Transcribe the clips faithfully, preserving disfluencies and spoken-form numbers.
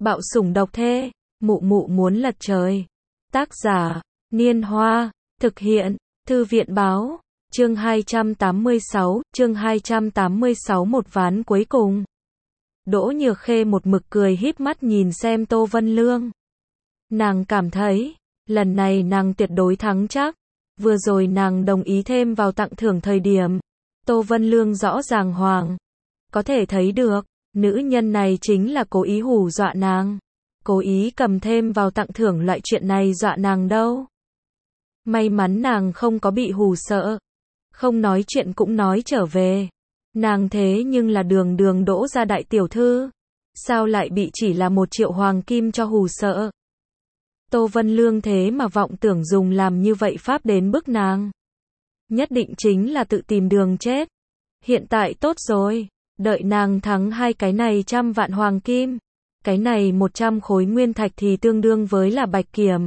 Bạo sủng độc thê, mụ mụ muốn lật trời. Tác giả, Niên Hoa, thực hiện, Thư viện báo, chương hai trăm tám mươi sáu, chương hai trăm tám mươi sáu một ván cuối cùng. Đỗ Nhược Khê một mực cười híp mắt nhìn xem Tô Vân Lương. Nàng cảm thấy, lần này nàng tuyệt đối thắng chắc. Vừa rồi nàng đồng ý thêm vào tặng thưởng thời điểm, Tô Vân Lương rõ ràng hoàng. Có thể thấy được, nữ nhân này chính là cố ý hù dọa nàng. Cố ý cầm thêm vào tặng thưởng loại chuyện này dọa nàng đâu. May mắn nàng không có bị hù sợ. Không nói chuyện cũng nói trở về. Nàng thế nhưng là đường đường Đỗ gia đại tiểu thư. Sao lại bị chỉ là một triệu hoàng kim cho hù sợ. Tô Vân Lương thế mà vọng tưởng dùng làm như vậy pháp đến bức nàng. Nhất định chính là tự tìm đường chết. Hiện tại tốt rồi. Đợi nàng thắng hai cái này trăm vạn hoàng kim. Cái này một trăm khối nguyên thạch thì tương đương với là bạch kiểm.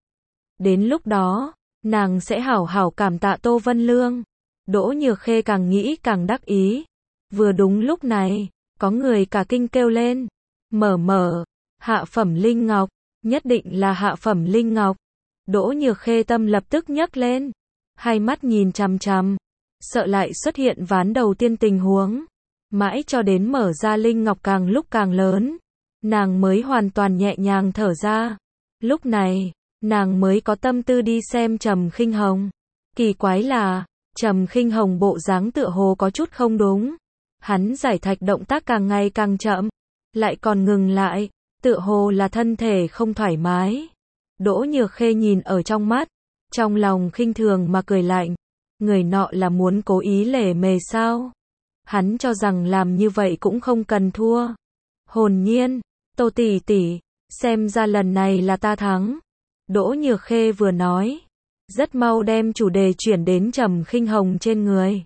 Đến lúc đó, nàng sẽ hảo hảo cảm tạ Tô Vân Lương. Đỗ Nhược Khê càng nghĩ càng đắc ý. Vừa đúng lúc này, có người cả kinh kêu lên. Mở mở, hạ phẩm linh ngọc, nhất định là hạ phẩm linh ngọc. Đỗ Nhược Khê tâm lập tức nhấc lên. Hai mắt nhìn chằm chằm. Sợ lại xuất hiện ván đầu tiên tình huống. Mãi cho đến mở ra linh ngọc càng lúc càng lớn. Nàng mới hoàn toàn nhẹ nhàng thở ra. Lúc này, nàng mới có tâm tư đi xem Trầm Khinh Hồng. Kỳ quái là, Trầm Khinh Hồng bộ dáng tựa hồ có chút không đúng. Hắn giải thạch động tác càng ngày càng chậm, lại còn ngừng lại, tựa hồ là thân thể không thoải mái. Đỗ Nhược Khê nhìn ở trong mắt, trong lòng khinh thường mà cười lạnh. Người nọ là muốn cố ý lề mề sao? Hắn cho rằng làm như vậy cũng không cần thua. Hồn nhiên, Tô tỷ tỷ, xem ra lần này là ta thắng. Đỗ Nhược Khê vừa nói, rất mau đem chủ đề chuyển đến Trầm Khinh Hồng trên người.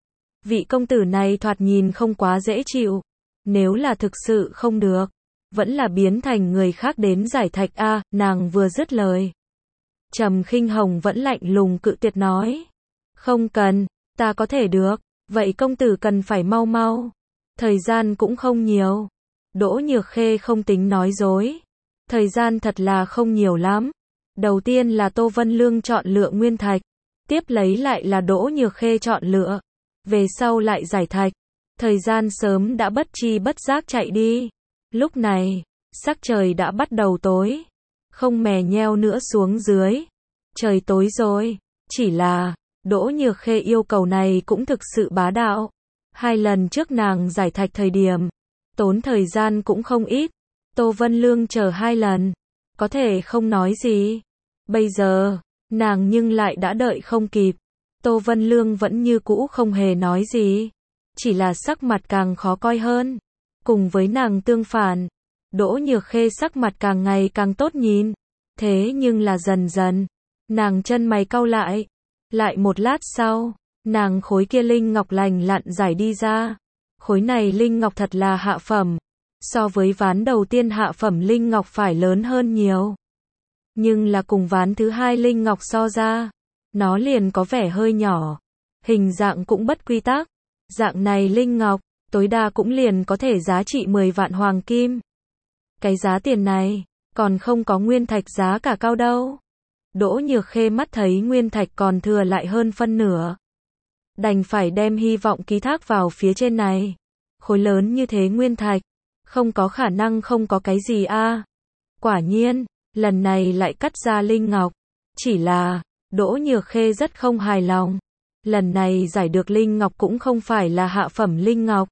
Vị công tử này thoạt nhìn không quá dễ chịu. Nếu là thực sự không được, vẫn là biến thành người khác đến giải thạch a. Nàng vừa dứt lời, Trầm Khinh Hồng vẫn lạnh lùng cự tuyệt nói. Không cần, ta có thể được. Vậy công tử cần phải mau mau. Thời gian cũng không nhiều. Đỗ Nhược Khê không tính nói dối. Thời gian thật là không nhiều lắm. Đầu tiên là Tô Vân Lương chọn lựa nguyên thạch. Tiếp lấy lại là Đỗ Nhược Khê chọn lựa. Về sau lại giải thạch. Thời gian sớm đã bất chi bất giác chạy đi. Lúc này, sắc trời đã bắt đầu tối. Không mè nheo nữa xuống dưới. Trời tối rồi. Chỉ là, Đỗ Nhược Khê yêu cầu này cũng thực sự bá đạo. Hai lần trước nàng giải thạch thời điểm, tốn thời gian cũng không ít. Tô Vân Lương chờ hai lần, có thể không nói gì. Bây giờ, nàng nhưng lại đã đợi không kịp. Tô Vân Lương vẫn như cũ không hề nói gì. Chỉ là sắc mặt càng khó coi hơn. Cùng với nàng tương phản, Đỗ Nhược Khê sắc mặt càng ngày càng tốt nhìn. Thế nhưng là dần dần, nàng chân mày cau lại. Lại một lát sau, nàng khối kia linh ngọc lành lặn giải đi ra. Khối này linh ngọc thật là hạ phẩm. So với ván đầu tiên hạ phẩm linh ngọc phải lớn hơn nhiều. Nhưng là cùng ván thứ hai linh ngọc so ra, nó liền có vẻ hơi nhỏ. Hình dạng cũng bất quy tắc. Dạng này linh ngọc, tối đa cũng liền có thể giá trị mười vạn hoàng kim. Cái giá tiền này, còn không có nguyên thạch giá cả cao đâu. Đỗ Nhược Khê mắt thấy nguyên thạch còn thừa lại hơn phân nửa. Đành phải đem hy vọng ký thác vào phía trên này. Khối lớn như thế nguyên thạch, không có khả năng không có cái gì a. Quả nhiên, lần này lại cắt ra linh ngọc. Chỉ là, Đỗ Nhược Khê rất không hài lòng. Lần này giải được linh ngọc cũng không phải là hạ phẩm linh ngọc,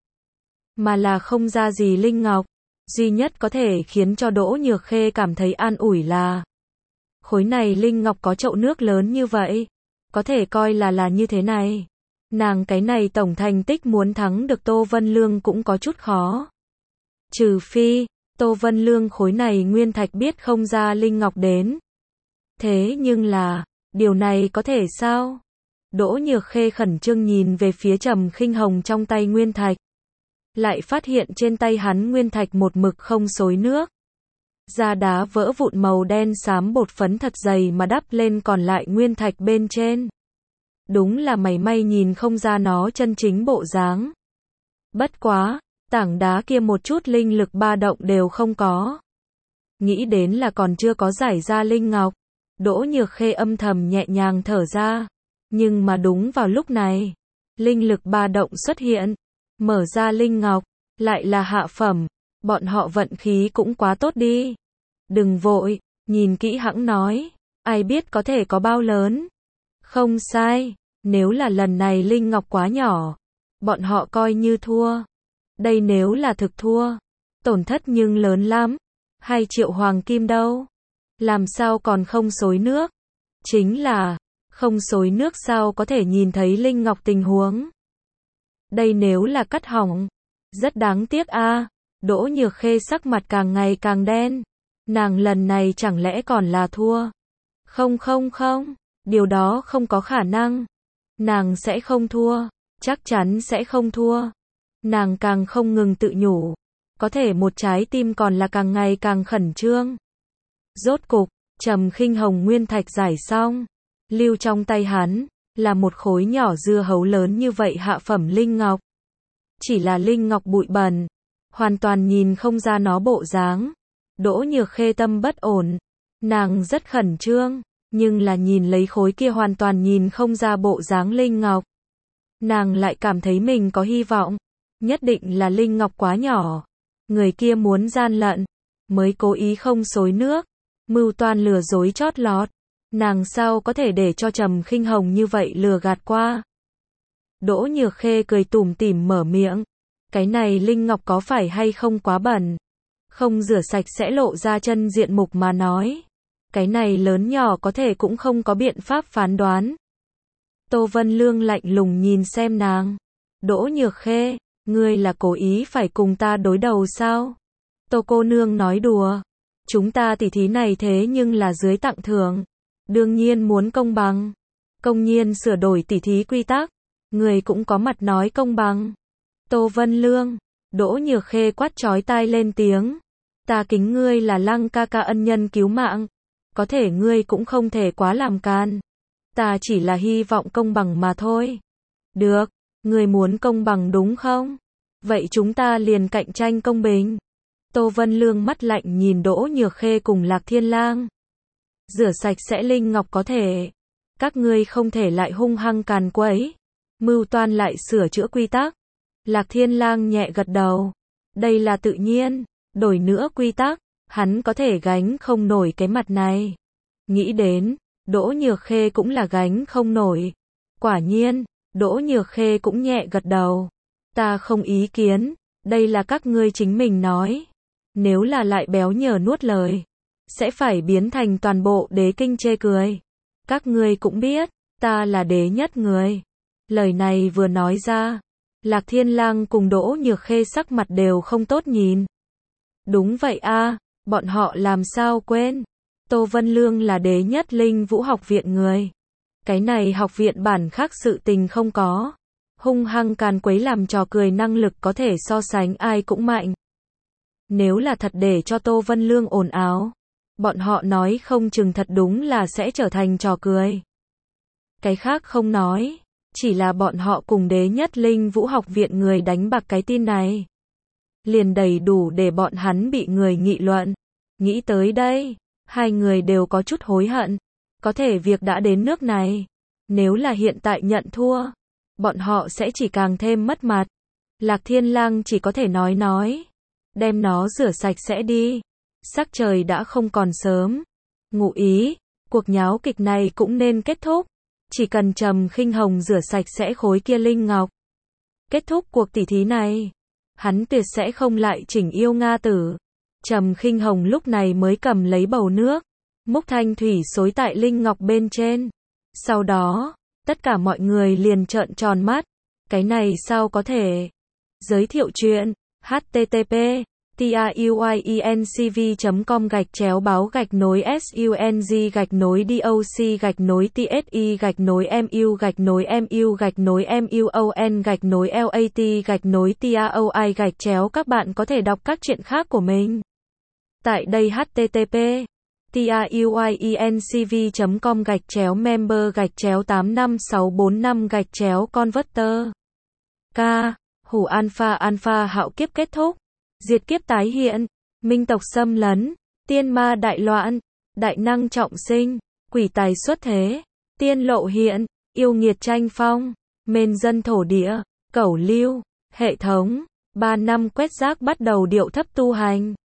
mà là không ra gì linh ngọc. Duy nhất có thể khiến cho Đỗ Nhược Khê cảm thấy an ủi là khối này linh ngọc có chậu nước lớn như vậy. Có thể coi là là như thế này. Nàng cái này tổng thành tích muốn thắng được Tô Vân Lương cũng có chút khó. Trừ phi, Tô Vân Lương khối này nguyên thạch biết không ra linh ngọc đến. Thế nhưng là, điều này có thể sao? Đỗ Nhược Khê khẩn trương nhìn về phía Trầm Khinh Hồng trong tay nguyên thạch. Lại phát hiện trên tay hắn nguyên thạch một mực không xối nước. Da đá vỡ vụn màu đen xám bột phấn thật dày mà đắp lên còn lại nguyên thạch bên trên. Đúng là mảy may nhìn không ra nó chân chính bộ dáng. Bất quá, tảng đá kia một chút linh lực ba động đều không có. nghĩ đến là còn chưa có giải ra linh ngọc. Đỗ Nhược Khê âm thầm nhẹ nhàng thở ra. Nhưng mà đúng vào lúc này, linh lực ba động xuất hiện, mở ra linh ngọc, lại là hạ phẩm, bọn họ vận khí cũng quá tốt đi. Đừng vội, nhìn kỹ hẵng nói, ai biết có thể có bao lớn. Không sai, nếu là lần này linh ngọc quá nhỏ, bọn họ coi như thua. Đây nếu là thực thua, tổn thất nhưng lớn lắm, hai triệu hoàng kim đâu. Làm sao còn không xối nước? Chính là, không xối nước sao có thể nhìn thấy linh ngọc tình huống. Đây nếu là cắt hỏng, rất đáng tiếc a. Đỗ Nhược Khê sắc mặt càng ngày càng đen. Nàng lần này chẳng lẽ còn là thua? Không không không, điều đó không có khả năng. Nàng sẽ không thua, chắc chắn sẽ không thua. Nàng càng không ngừng tự nhủ, có thể một trái tim còn là càng ngày càng khẩn trương. Rốt cục, Trầm Khinh Hồng nguyên thạch giải xong, lưu trong tay hắn là một khối nhỏ dưa hấu lớn như vậy hạ phẩm linh ngọc. Chỉ là linh ngọc bụi bẩn, hoàn toàn nhìn không ra nó bộ dáng. Đỗ Nhược Khê tâm bất ổn, nàng rất khẩn trương, nhưng là nhìn lấy khối kia hoàn toàn nhìn không ra bộ dáng linh ngọc. Nàng lại cảm thấy mình có hy vọng, nhất định là linh ngọc quá nhỏ. Người kia muốn gian lận, mới cố ý không xối nước, mưu toan lừa dối chót lọt. Nàng sao có thể để cho Trầm Khinh Hồng như vậy lừa gạt qua. Đỗ Nhược Khê cười tủm tỉm mở miệng, cái này linh ngọc có phải hay không quá bẩn, không rửa sạch sẽ lộ ra chân diện mục mà nói. Cái này lớn nhỏ có thể cũng không có biện pháp phán đoán. Tô Vân Lương lạnh lùng nhìn xem nàng. Đỗ Nhược Khê, ngươi là cố ý phải cùng ta đối đầu sao? Tô cô nương nói đùa. Chúng ta tỉ thí này thế nhưng là dưới tặng thưởng. Đương nhiên muốn công bằng. Công nhiên sửa đổi tỉ thí quy tắc. Người cũng có mặt nói công bằng. Tô Vân Lương, Đỗ Nhược Khê quát chói tai lên tiếng. Ta kính ngươi là Lăng ca ca ân nhân cứu mạng. Có thể ngươi cũng không thể quá làm can. Ta chỉ là hy vọng công bằng mà thôi. Được, ngươi muốn công bằng đúng không? Vậy chúng ta liền cạnh tranh công bình. Tô Vân Lương mắt lạnh nhìn Đỗ Nhược Khê cùng Lạc Thiên Lang. Rửa sạch sẽ linh ngọc có thể. Các ngươi không thể lại hung hăng càn quấy. Mưu toan lại sửa chữa quy tắc. Lạc Thiên Lang nhẹ gật đầu. Đây là tự nhiên. Đổi nữa quy tắc, hắn có thể gánh không nổi cái mặt này. Nghĩ đến, Đỗ Nhược Khê cũng là gánh không nổi. Quả nhiên, Đỗ Nhược Khê cũng nhẹ gật đầu. Ta không ý kiến, đây là các ngươi chính mình nói. Nếu là lại béo nhờ nuốt lời, sẽ phải biến thành toàn bộ đế kinh chê cười. Các ngươi cũng biết, ta là đế nhất người. Lời này vừa nói ra, Lạc Thiên Lang cùng Đỗ Nhược Khê sắc mặt đều không tốt nhìn. Đúng vậy a, bọn họ làm sao quên. Tô Vân Lương là đế nhất Linh Vũ học viện người. Cái này học viện bản khác sự tình không có. Hung hăng càn quấy làm trò cười năng lực có thể so sánh ai cũng mạnh. Nếu là thật để cho Tô Vân Lương ồn ào, bọn họ nói không chừng thật đúng là sẽ trở thành trò cười. Cái khác không nói, chỉ là bọn họ cùng đế nhất Linh Vũ học viện người đánh bạc cái tin này. Liền đầy đủ để bọn hắn bị người nghị luận. Nghĩ tới đây, hai người đều có chút hối hận. Có thể việc đã đến nước này. Nếu là hiện tại nhận thua, bọn họ sẽ chỉ càng thêm mất mặt. Lạc Thiên Lang chỉ có thể nói nói. Đem nó rửa sạch sẽ đi. Sắc trời đã không còn sớm. Ngụ ý, cuộc nháo kịch này cũng nên kết thúc. Chỉ cần Trầm Khinh Hồng rửa sạch sẽ khối kia linh ngọc. Kết thúc cuộc tỉ thí này. Hắn tuyệt sẽ không lại chỉnh yêu Nga tử. Trầm Khinh Hồng lúc này mới cầm lấy bầu nước, múc thanh thủy xối tại linh ngọc bên trên. Sau đó, tất cả mọi người liền trợn tròn mắt. Cái này sao có thể? Giới thiệu chuyện, http tuyencv com gạch chéo báo gạch nối sung gạch nối doc gạch nối tsi gạch nối mu gạch nối mu gạch nối muon gạch nối lat gạch nối taoi gạch chéo. Các bạn có thể đọc các chuyện khác của mình tại đây. Http tuyencv com gạch chéo member gạch chéo tám năm sáu bốn năm gạch chéo converter. K. Hủ alpha alpha hạo kiếp kết thúc. Diệt kiếp tái hiện. Minh tộc xâm lấn. tiên ma đại loạn, đại năng trọng sinh, quỷ tài xuất thế, tiên lộ hiện, yêu nghiệt tranh phong, mên dân thổ địa, cẩu lưu, hệ thống, ba năm quét rác bắt đầu điệu thấp tu hành.